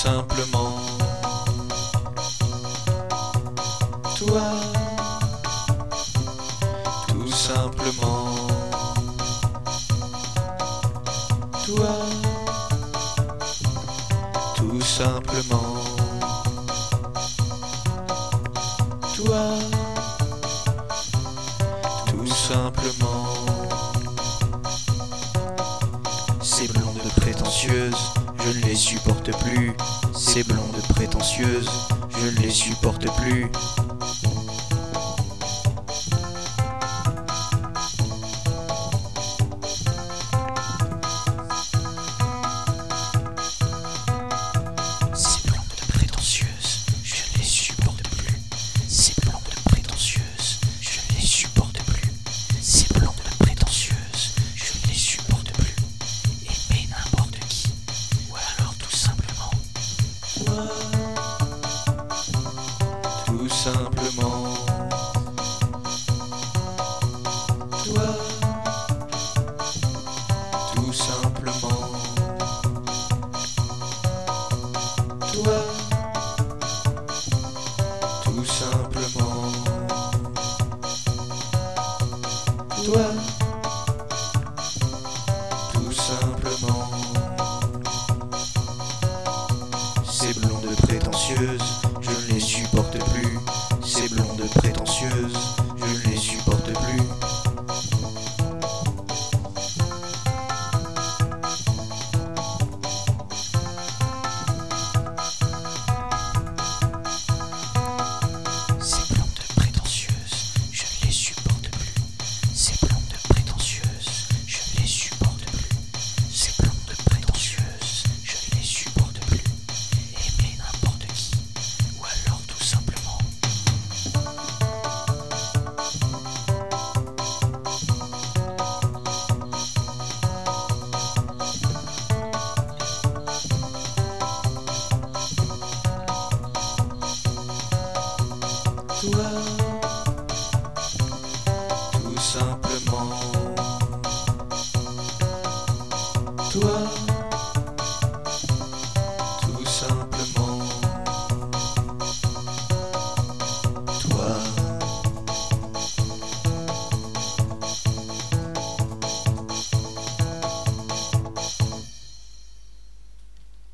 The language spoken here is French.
simplement. Toi, tout simplement. Toi, tout simplement. Toi, tout simplement. Ces blondes prétentieuses, je ne les supporte plus. Ces blondes prétentieuses, je ne les supporte plus. Ces blondes prétentieuses, je ne les supporte plus. Ces blondes prétentieuses, je ne les supporte plus. Ces blondes prétentieuses, je ne les supporte plus. Aimer n'importe qui, ou alors tout simplement. Toi, tout simplement. Toi, tout simplement. Toi, tout simplement. Toi, tout simplement. Ces blondes prétentieuses, je ne les supporte plus. Ces blondes prétentieuses, je ne les supporte plus. Ces blondes prétentieuses, je ne les supporte plus. Ces blondes prétentieuses, je ne les supporte plus. Ces blondes prétentieuses, je ne les supporte plus. Aimer n'importe qui, ou alors tout simplement. Toi,